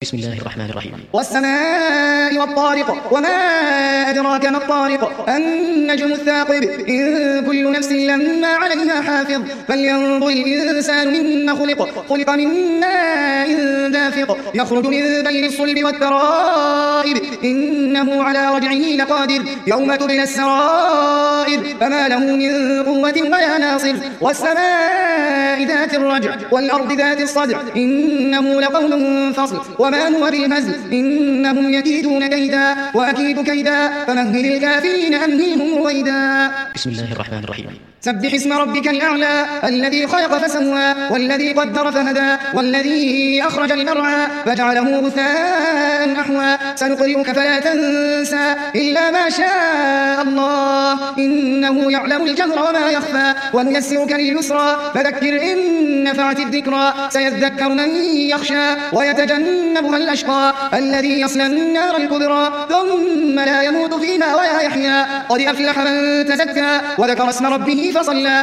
بسم الله الرحمن الرحيم. والسماء والطارق وما أدراك ما الطارق النجم الثاقب إن كل نفس لما عليها حافظ فلينظر الإنسان مما خلق من ماء دافق يخرج من بين الصلب والترائب إنه على رجعه لقادر يوم تبلى السرائر فما له من قوة ولا ناصر والسماء ذات الرجع والأرض ذات الصدع إنه لقول فصل وما هو بالهزل إنهم يكيدون كيدا وأكيد كيدا فمهل الكافرين أمهلهم رويدا. بسم الله الرحمن الرحيم. سبح اسم ربك الأعلى الذي خلق فسوى والذي قدر فهدى والذي أخرج المرعى فجعله غثاء أحوى سنقرئك فلا تنسى إلا ما شاء الله إنه يعلم الجهر وما يخفى ونيسرك لليسرى فذكر إن نفعت الذكرى سيذكر من يخشى ويتجنبها الأشقى الذي يصلى النار الكبرى ثم لا يموت فيها ولا يحيا قد أفلح من تزكى وذكر اسم ربه فصلى